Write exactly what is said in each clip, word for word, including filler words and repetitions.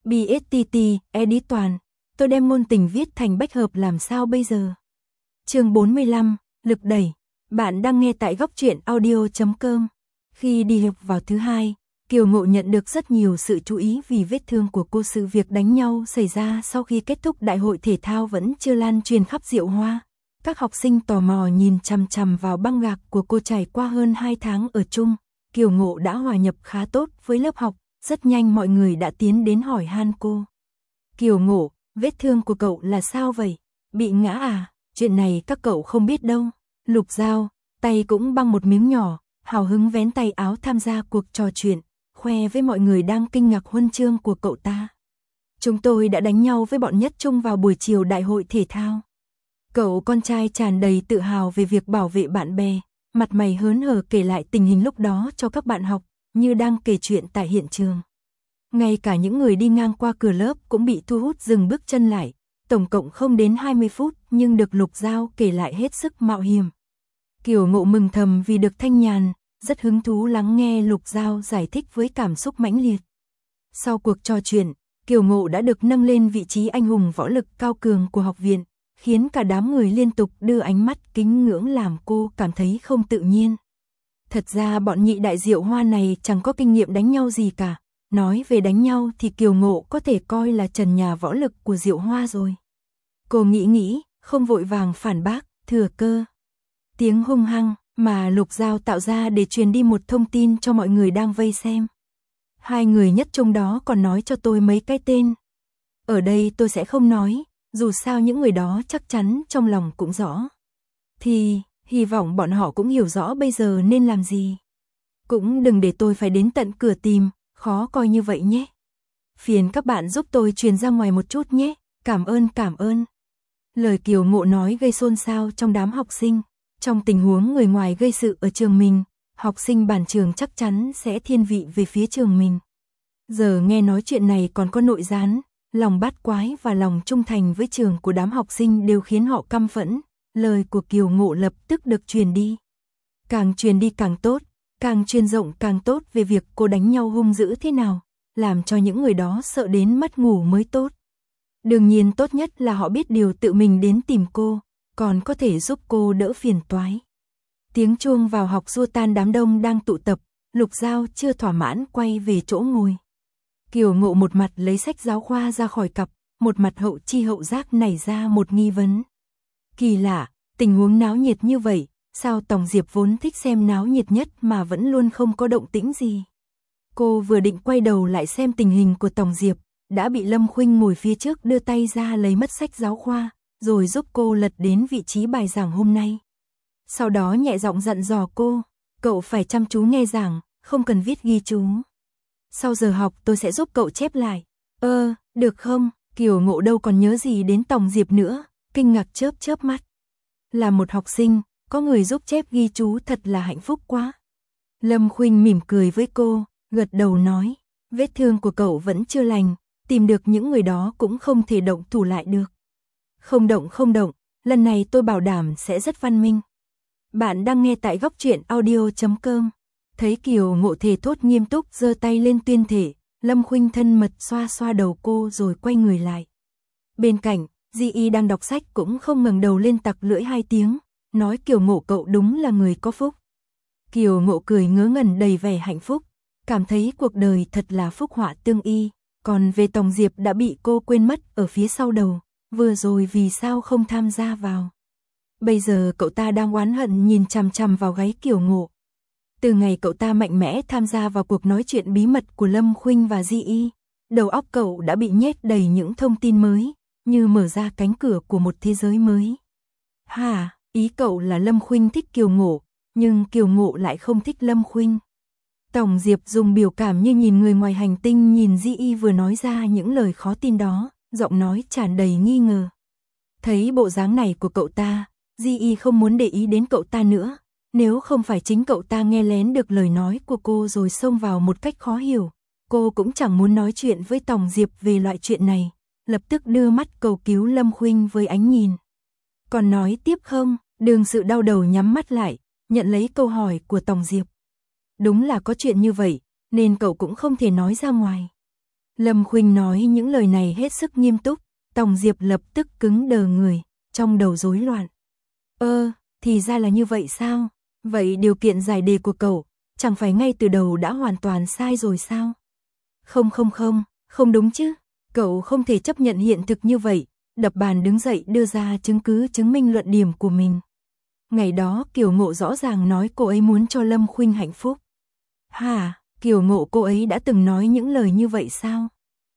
bê ét tê tê, edit toàn. Tôi đem ngôn tình viết thành bách hợp làm sao bây giờ? Chương bốn mươi lăm, lực đẩy. Bạn đang nghe tại góc truyện audio chấm com. Khi đi học vào thứ hai, Kiều Ngộ nhận được rất nhiều sự chú ý vì vết thương của cô. Sự việc đánh nhau xảy ra sau khi kết thúc đại hội thể thao vẫn chưa lan truyền khắp Diệu Hoa. Các học sinh tò mò nhìn chằm chằm vào băng gạc của cô. Trải qua hơn hai tháng ở chung, Kiều Ngộ đã hòa nhập khá tốt với lớp học. Rất nhanh mọi người đã tiến đến hỏi han cô. Kiều Ngộ, vết thương của cậu là sao vậy? Bị ngã à? Chuyện này các cậu không biết đâu. Lục Giao, tay cũng băng một miếng nhỏ, hào hứng vén tay áo tham gia cuộc trò chuyện, khoe với mọi người đang kinh ngạc huân chương của cậu ta. Chúng tôi đã đánh nhau với bọn Nhất Trung vào buổi chiều đại hội thể thao. Cậu con trai tràn đầy tự hào về việc bảo vệ bạn bè, mặt mày hớn hở kể lại tình hình lúc đó cho các bạn học, như đang kể chuyện tại hiện trường. Ngay cả những người đi ngang qua cửa lớp cũng bị thu hút dừng bước chân lại, tổng cộng không đến hai mươi phút nhưng được Lục Giao kể lại hết sức mạo hiểm. Kiều Ngộ mừng thầm vì được thanh nhàn, rất hứng thú lắng nghe Lục Giao giải thích với cảm xúc mãnh liệt. Sau cuộc trò chuyện, Kiều Ngộ đã được nâng lên vị trí anh hùng võ lực cao cường của học viện, khiến cả đám người liên tục đưa ánh mắt kính ngưỡng làm cô cảm thấy không tự nhiên. Thật ra bọn nhị đại Diệu Hoa này chẳng có kinh nghiệm đánh nhau gì cả. Nói về đánh nhau thì Kiều Ngộ có thể coi là trần nhà võ lực của Diệu Hoa rồi. Cô nghĩ nghĩ, không vội vàng phản bác, thừa cơ. Tiếng hung hăng mà Lục Giao tạo ra để truyền đi một thông tin cho mọi người đang vây xem. Hai người Nhất Trung đó còn nói cho tôi mấy cái tên. Ở đây tôi sẽ không nói, dù sao những người đó chắc chắn trong lòng cũng rõ. Thì, hy vọng bọn họ cũng hiểu rõ bây giờ nên làm gì. Cũng đừng để tôi phải đến tận cửa tìm, khó coi như vậy nhé. Phiền các bạn giúp tôi truyền ra ngoài một chút nhé, cảm ơn cảm ơn. Lời Kiều Ngộ nói gây xôn xao trong đám học sinh. Trong tình huống người ngoài gây sự ở trường mình, học sinh bản trường chắc chắn sẽ thiên vị về phía trường mình. Giờ nghe nói chuyện này còn có nội gián, lòng bát quái và lòng trung thành với trường của đám học sinh đều khiến họ căm phẫn. Lời của Kiều Ngộ lập tức được truyền đi. Càng truyền đi càng tốt, càng truyền rộng càng tốt về việc cô đánh nhau hung dữ thế nào, làm cho những người đó sợ đến mất ngủ mới tốt. Đương nhiên tốt nhất là họ biết điều tự mình đến tìm cô, còn có thể giúp cô đỡ phiền toái. Tiếng chuông vào học xua tan đám đông đang tụ tập, Lục Giao chưa thỏa mãn quay về chỗ ngồi. Kiều Ngộ một mặt lấy sách giáo khoa ra khỏi cặp, một mặt hậu chi hậu giác nảy ra một nghi vấn. Kỳ lạ, tình huống náo nhiệt như vậy, sao Tòng Diệp vốn thích xem náo nhiệt nhất mà vẫn luôn không có động tĩnh gì. Cô vừa định quay đầu lại xem tình hình của Tòng Diệp, đã bị Lâm Khuynh ngồi phía trước đưa tay ra lấy mất sách giáo khoa, rồi giúp cô lật đến vị trí bài giảng hôm nay. Sau đó nhẹ giọng dặn dò cô, cậu phải chăm chú nghe giảng, không cần viết ghi chú. Sau giờ học tôi sẽ giúp cậu chép lại. Ơ, được không? Kiều Ngộ đâu còn nhớ gì đến Tòng Diệp nữa, kinh ngạc chớp chớp mắt. Là một học sinh, có người giúp chép ghi chú thật là hạnh phúc quá. Lâm Khuynh mỉm cười với cô, gật đầu nói, vết thương của cậu vẫn chưa lành, tìm được những người đó cũng không thể động thủ lại được. Không động không động, lần này tôi bảo đảm sẽ rất văn minh. Bạn đang nghe tại góc truyện audio chấm com. Thấy Kiều Ngộ thề thốt nghiêm túc giơ tay lên tuyên thể, Lâm Khuynh thân mật xoa xoa đầu cô rồi quay người lại. Bên cạnh, Di Y đang đọc sách cũng không ngẩng đầu lên tặc lưỡi hai tiếng, nói Kiều Ngộ cậu đúng là người có phúc. Kiều Ngộ cười ngớ ngẩn đầy vẻ hạnh phúc, cảm thấy cuộc đời thật là phúc họa tương y, còn về Tòng Diệp đã bị cô quên mất ở phía sau đầu, vừa rồi vì sao không tham gia vào. Bây giờ cậu ta đang oán hận nhìn chằm chằm vào gáy Kiều Ngộ. Từ ngày cậu ta mạnh mẽ tham gia vào cuộc nói chuyện bí mật của Lâm Khuynh và Di Y, đầu óc cậu đã bị nhét đầy những thông tin mới, như mở ra cánh cửa của một thế giới mới. Hả, ý cậu là Lâm Khuynh thích Kiều Ngộ, nhưng Kiều Ngộ lại không thích Lâm Khuynh. Tòng Diệp dùng biểu cảm như nhìn người ngoài hành tinh nhìn Di Y vừa nói ra những lời khó tin đó, giọng nói tràn đầy nghi ngờ. Thấy bộ dáng này của cậu ta, Di Y không muốn để ý đến cậu ta nữa, nếu không phải chính cậu ta nghe lén được lời nói của cô rồi xông vào một cách khó hiểu, cô cũng chẳng muốn nói chuyện với Tòng Diệp về loại chuyện này, lập tức đưa mắt cầu cứu Lâm Khuynh với ánh nhìn. Còn nói tiếp không? Đường Sự đau đầu nhắm mắt lại, nhận lấy câu hỏi của Tòng Diệp. Đúng là có chuyện như vậy, nên cậu cũng không thể nói ra ngoài. Lâm Khuynh nói những lời này hết sức nghiêm túc, Tòng Diệp lập tức cứng đờ người, trong đầu rối loạn. Ơ, thì ra là như vậy sao? Vậy điều kiện giải đề của cậu, chẳng phải ngay từ đầu đã hoàn toàn sai rồi sao? Không không không, không đúng chứ, cậu không thể chấp nhận hiện thực như vậy, đập bàn đứng dậy đưa ra chứng cứ chứng minh luận điểm của mình. Ngày đó Kiều Ngộ rõ ràng nói cô ấy muốn cho Lâm Khuynh hạnh phúc. Hả, Kiều Ngộ cô ấy đã từng nói những lời như vậy sao?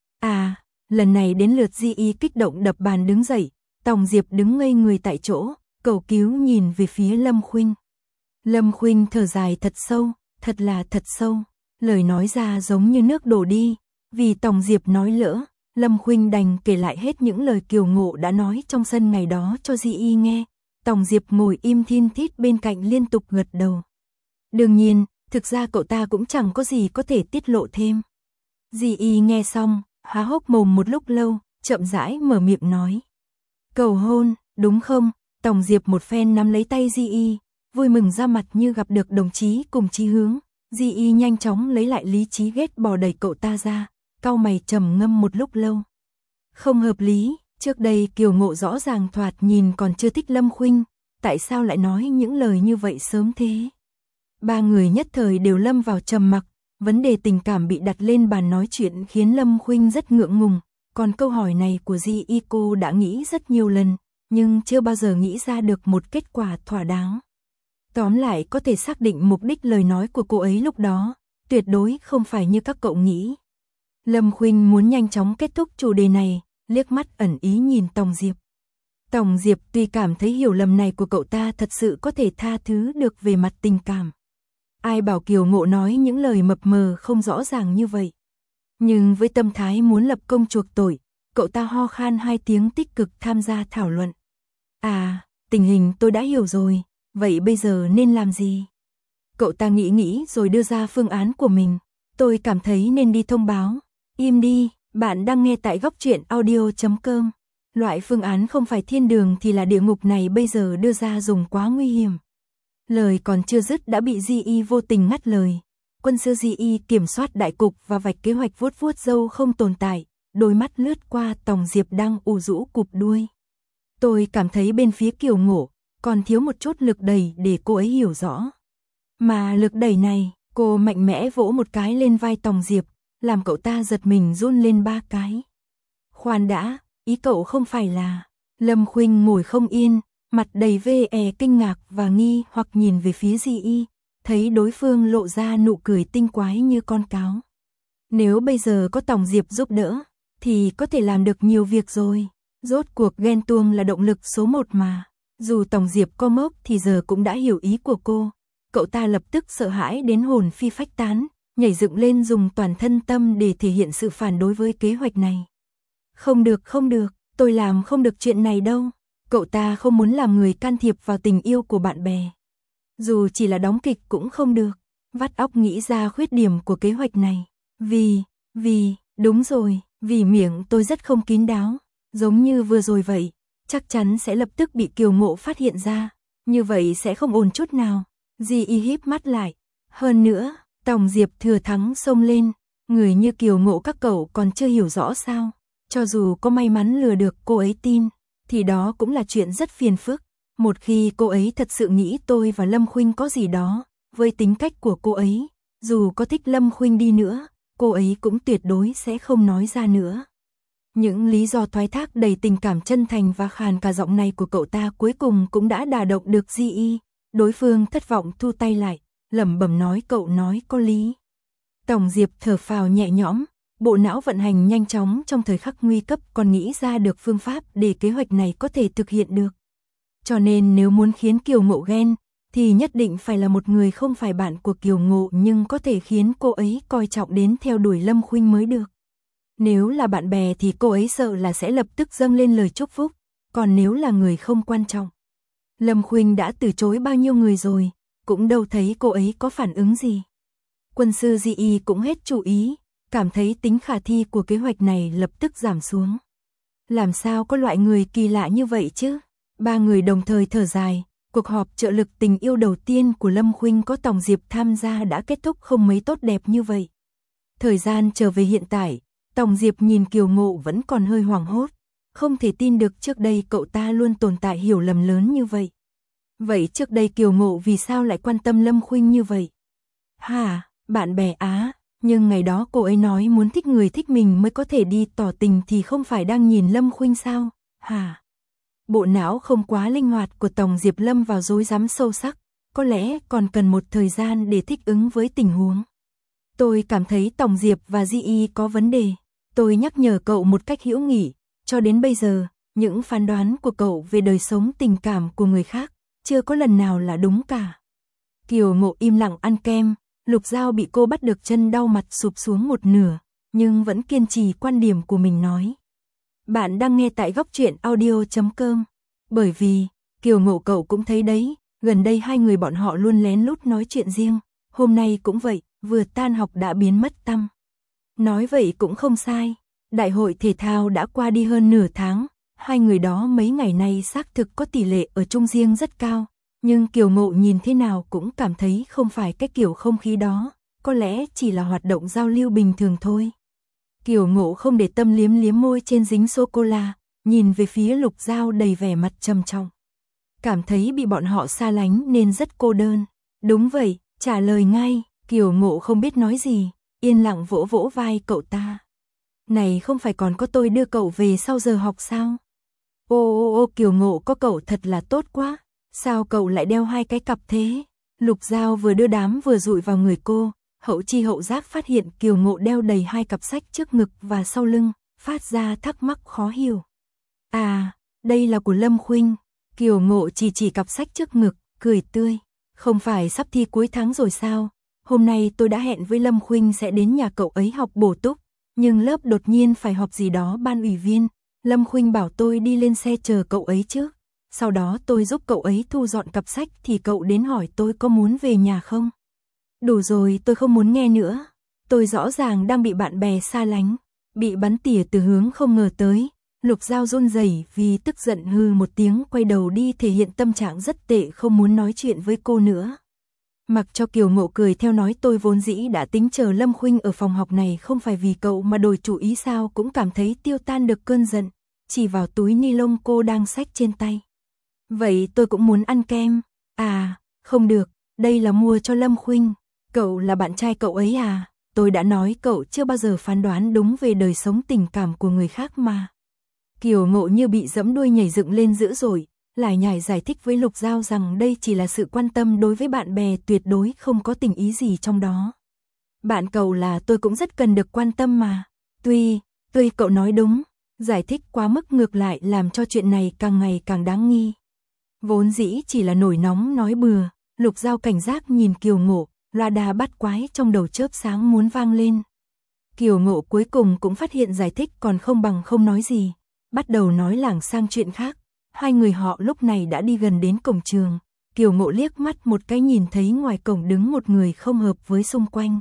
À, lần này đến lượt Di Y kích động đập bàn đứng dậy, Tòng Diệp đứng ngây người tại chỗ, cầu cứu nhìn về phía Lâm Khuynh. Lâm Khuynh thở dài thật sâu, thật là thật sâu, lời nói ra giống như nước đổ đi, vì Tòng Diệp nói lỡ, Lâm Khuynh đành kể lại hết những lời Kiều Ngộ đã nói trong sân ngày đó cho Di Y nghe. Tòng Diệp ngồi im thin thít bên cạnh liên tục gật đầu. Đương nhiên, thực ra cậu ta cũng chẳng có gì có thể tiết lộ thêm. Di Y nghe xong, há hốc mồm một lúc lâu, chậm rãi mở miệng nói. Cầu hôn, đúng không? Tòng Diệp một phen nắm lấy tay Di Y, vui mừng ra mặt như gặp được đồng chí cùng chí hướng. Di Y nhanh chóng lấy lại lý trí ghét bỏ đẩy cậu ta ra, cau mày trầm ngâm một lúc lâu. Không hợp lý, trước đây Kiều Ngộ rõ ràng thoạt nhìn còn chưa thích Lâm Khuynh, tại sao lại nói những lời như vậy sớm thế? Ba người nhất thời đều lâm vào trầm mặc, vấn đề tình cảm bị đặt lên bàn nói chuyện khiến Lâm Khuynh rất ngượng ngùng, còn câu hỏi này của Di Y cô đã nghĩ rất nhiều lần, nhưng chưa bao giờ nghĩ ra được một kết quả thỏa đáng. Tóm lại có thể xác định mục đích lời nói của cô ấy lúc đó, tuyệt đối không phải như các cậu nghĩ. Lâm Khuynh muốn nhanh chóng kết thúc chủ đề này, liếc mắt ẩn ý nhìn Tòng Diệp. Tòng Diệp tuy cảm thấy hiểu lầm này của cậu ta thật sự có thể tha thứ được về mặt tình cảm. Ai bảo Kiều Ngộ nói những lời mập mờ không rõ ràng như vậy. Nhưng với tâm thái muốn lập công chuộc tội, cậu ta ho khan hai tiếng tích cực tham gia thảo luận. À, tình hình tôi đã hiểu rồi, vậy bây giờ nên làm gì? Cậu ta nghĩ nghĩ rồi đưa ra phương án của mình. Tôi cảm thấy nên đi thông báo. Im đi, bạn đang nghe tại góc truyện audio chấm com. Loại phương án không phải thiên đường thì là địa ngục này bây giờ đưa ra dùng quá nguy hiểm. Lời còn chưa dứt đã bị Di Y vô tình ngắt lời. Quân sư Di Y kiểm soát đại cục và vạch kế hoạch vuốt vuốt râu không tồn tại, đôi mắt lướt qua Tòng Diệp đang ù rũ cụp đuôi. Tôi cảm thấy bên phía Kiều Ngộ còn thiếu một chút lực đẩy để cô ấy hiểu rõ. Mà lực đẩy này, cô mạnh mẽ vỗ một cái lên vai Tòng Diệp, làm cậu ta giật mình run lên ba cái. Khoan đã, ý cậu không phải là... Lâm Khuynh ngồi không yên, mặt đầy vẻ kinh ngạc và nghi hoặc nhìn về phía Di Y, thấy đối phương lộ ra nụ cười tinh quái như con cáo. Nếu bây giờ có Tòng Diệp giúp đỡ, thì có thể làm được nhiều việc rồi. Rốt cuộc ghen tuông là động lực số một mà. Dù Tòng Diệp có mốc thì giờ cũng đã hiểu ý của cô. Cậu ta lập tức sợ hãi đến hồn phi phách tán, nhảy dựng lên dùng toàn thân tâm để thể hiện sự phản đối với kế hoạch này. Không được không được, tôi làm không được chuyện này đâu. Cậu ta không muốn làm người can thiệp vào tình yêu của bạn bè. Dù chỉ là đóng kịch cũng không được. Vắt óc nghĩ ra khuyết điểm của kế hoạch này. Vì, vì, đúng rồi, vì miệng tôi rất không kín đáo. Giống như vừa rồi vậy, chắc chắn sẽ lập tức bị Kiều Ngộ phát hiện ra. Như vậy sẽ không ổn chút nào. Di Y híp mắt lại. Hơn nữa, Tòng Diệp thừa thắng xông lên. Người như Kiều Ngộ các cậu còn chưa hiểu rõ sao. Cho dù có may mắn lừa được cô ấy tin, thì đó cũng là chuyện rất phiền phức. Một khi cô ấy thật sự nghĩ tôi và Lâm Khuynh có gì đó, với tính cách của cô ấy, dù có thích Lâm Khuynh đi nữa, cô ấy cũng tuyệt đối sẽ không nói ra nữa. Những lý do thoái thác đầy tình cảm chân thành và khàn cả giọng này của cậu ta cuối cùng cũng đã đả động được Di Y. Đối phương thất vọng thu tay lại, lẩm bẩm nói cậu nói có lý. Tòng Diệp thở phào nhẹ nhõm, bộ não vận hành nhanh chóng trong thời khắc nguy cấp còn nghĩ ra được phương pháp để kế hoạch này có thể thực hiện được. Cho nên nếu muốn khiến Kiều Ngộ ghen, thì nhất định phải là một người không phải bạn của Kiều Ngộ nhưng có thể khiến cô ấy coi trọng đến theo đuổi Lâm Khuynh mới được. Nếu là bạn bè thì cô ấy sợ là sẽ lập tức dâng lên lời chúc phúc, còn nếu là người không quan trọng. Lâm Khuynh đã từ chối bao nhiêu người rồi, cũng đâu thấy cô ấy có phản ứng gì. Quân sư Di Y cũng hết chú ý, cảm thấy tính khả thi của kế hoạch này lập tức giảm xuống. Làm sao có loại người kỳ lạ như vậy chứ? Ba người đồng thời thở dài, cuộc họp trợ lực tình yêu đầu tiên của Lâm Khuynh có Tòng Diệp tham gia đã kết thúc không mấy tốt đẹp như vậy. Thời gian trở về hiện tại, Tòng Diệp nhìn Kiều Ngộ vẫn còn hơi hoảng hốt, không thể tin được trước đây cậu ta luôn tồn tại hiểu lầm lớn như vậy. Vậy trước đây Kiều Ngộ vì sao lại quan tâm Lâm Khuynh như vậy? Hả, bạn bè á, nhưng ngày đó cô ấy nói muốn thích người thích mình mới có thể đi tỏ tình thì không phải đang nhìn Lâm Khuynh sao? Hả? Bộ não không quá linh hoạt của Tòng Diệp lâm vào rối rắm sâu sắc, có lẽ còn cần một thời gian để thích ứng với tình huống. Tôi cảm thấy Tòng Diệp và Di Y có vấn đề. Tôi nhắc nhở cậu một cách hữu nghị, cho đến bây giờ, những phán đoán của cậu về đời sống tình cảm của người khác, chưa có lần nào là đúng cả. Kiều Ngộ im lặng ăn kem, Lục Giao bị cô bắt được chân đau mặt sụp xuống một nửa, nhưng vẫn kiên trì quan điểm của mình nói. Bạn đang nghe tại góc truyện audio chấm com. Bởi vì, Kiều Ngộ cậu cũng thấy đấy, gần đây hai người bọn họ luôn lén lút nói chuyện riêng, hôm nay cũng vậy, vừa tan học đã biến mất tăm. Nói vậy cũng không sai, đại hội thể thao đã qua đi hơn nửa tháng, hai người đó mấy ngày nay xác thực có tỷ lệ ở chung riêng rất cao, nhưng Kiều Ngộ nhìn thế nào cũng cảm thấy không phải cái kiểu không khí đó, có lẽ chỉ là hoạt động giao lưu bình thường thôi. Kiều Ngộ không để tâm liếm liếm môi trên dính sô-cô-la, nhìn về phía Lục Giao đầy vẻ mặt trầm trọng. Cảm thấy bị bọn họ xa lánh nên rất cô đơn. Đúng vậy, trả lời ngay, Kiều Ngộ không biết nói gì, yên lặng vỗ vỗ vai cậu ta. Này không phải còn có tôi đưa cậu về sau giờ học sao? Ô ô ô Kiều Ngộ có cậu thật là tốt quá, sao cậu lại đeo hai cái cặp thế? Lục Giao vừa đưa đám vừa dụi vào người cô, hậu chi hậu giác phát hiện Kiều Ngộ đeo đầy hai cặp sách trước ngực và sau lưng, phát ra thắc mắc khó hiểu. À, đây là của Lâm Khuynh. Kiều Ngộ chỉ chỉ cặp sách trước ngực, cười tươi. Không phải sắp thi cuối tháng rồi sao? Hôm nay tôi đã hẹn với Lâm Khuynh sẽ đến nhà cậu ấy học bổ túc, nhưng lớp đột nhiên phải họp gì đó ban ủy viên. Lâm Khuynh bảo tôi đi lên xe chờ cậu ấy trước. Sau đó tôi giúp cậu ấy thu dọn cặp sách thì cậu đến hỏi tôi có muốn về nhà không? Đủ rồi, tôi không muốn nghe nữa. Tôi rõ ràng đang bị bạn bè xa lánh, bị bắn tỉa từ hướng không ngờ tới. Lục Giao run rẩy vì tức giận hừ một tiếng quay đầu đi thể hiện tâm trạng rất tệ không muốn nói chuyện với cô nữa. Mặc cho Kiều Ngộ cười theo nói tôi vốn dĩ đã tính chờ Lâm Khuynh ở phòng học này không phải vì cậu mà đổi chủ ý sao cũng cảm thấy tiêu tan được cơn giận, chỉ vào túi ni lông cô đang xách trên tay. Vậy tôi cũng muốn ăn kem. À, không được, đây là mua cho Lâm Khuynh. Cậu là bạn trai cậu ấy à? Tôi đã nói cậu chưa bao giờ phán đoán đúng về đời sống tình cảm của người khác mà. Kiều Ngộ như bị giẫm đuôi nhảy dựng lên dữ dội, lải nhải giải thích với Lục Giao rằng đây chỉ là sự quan tâm đối với bạn bè, tuyệt đối không có tình ý gì trong đó. Bạn cậu là tôi cũng rất cần được quan tâm mà. Tuy, tuy cậu nói đúng, giải thích quá mức ngược lại làm cho chuyện này càng ngày càng đáng nghi. Vốn dĩ chỉ là nổi nóng nói bừa, Lục Giao cảnh giác nhìn Kiều Ngộ, loa đà bắt quái trong đầu chớp sáng muốn vang lên. Kiều Ngộ cuối cùng cũng phát hiện giải thích còn không bằng không nói gì, bắt đầu nói lảng sang chuyện khác. Hai người họ lúc này đã đi gần đến cổng trường, Kiều Ngộ liếc mắt một cái nhìn thấy ngoài cổng đứng một người không hợp với xung quanh.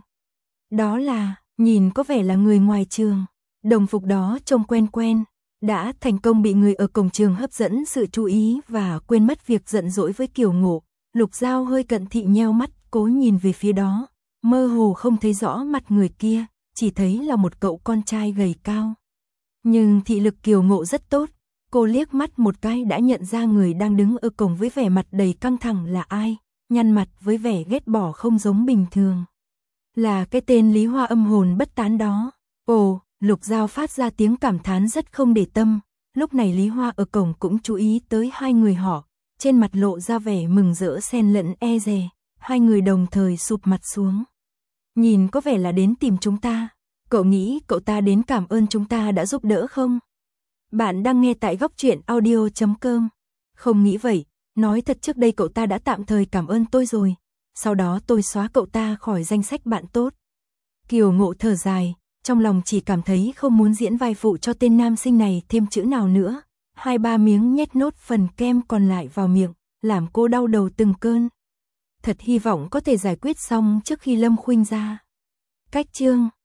Đó là, nhìn có vẻ là người ngoài trường, đồng phục đó trông quen quen, đã thành công bị người ở cổng trường hấp dẫn sự chú ý và quên mất việc giận dỗi với Kiều Ngộ. Lục Giao hơi cận thị nheo mắt, cố nhìn về phía đó, mơ hồ không thấy rõ mặt người kia, chỉ thấy là một cậu con trai gầy cao. Nhưng thị lực Kiều Ngộ rất tốt, cô liếc mắt một cái đã nhận ra người đang đứng ở cổng với vẻ mặt đầy căng thẳng là ai, nhăn mặt với vẻ ghét bỏ không giống bình thường. Là cái tên Lý Hoa âm hồn bất tán đó. Ồ, Lục Giao phát ra tiếng cảm thán rất không để tâm, lúc này Lý Hoa ở cổng cũng chú ý tới hai người họ, trên mặt lộ ra vẻ mừng rỡ xen lẫn e dè, hai người đồng thời sụp mặt xuống. Nhìn có vẻ là đến tìm chúng ta, cậu nghĩ cậu ta đến cảm ơn chúng ta đã giúp đỡ không? Bạn đang nghe tại góc truyện audio chấm com. Không nghĩ vậy, nói thật trước đây cậu ta đã tạm thời cảm ơn tôi rồi, sau đó tôi xóa cậu ta khỏi danh sách bạn tốt. Kiều Ngộ thở dài, trong lòng chỉ cảm thấy không muốn diễn vai phụ cho tên nam sinh này thêm chữ nào nữa. Hai ba miếng nhét nốt phần kem còn lại vào miệng, làm cô đau đầu từng cơn. Thật hy vọng có thể giải quyết xong trước khi Lâm Khuynh ra. Cách chương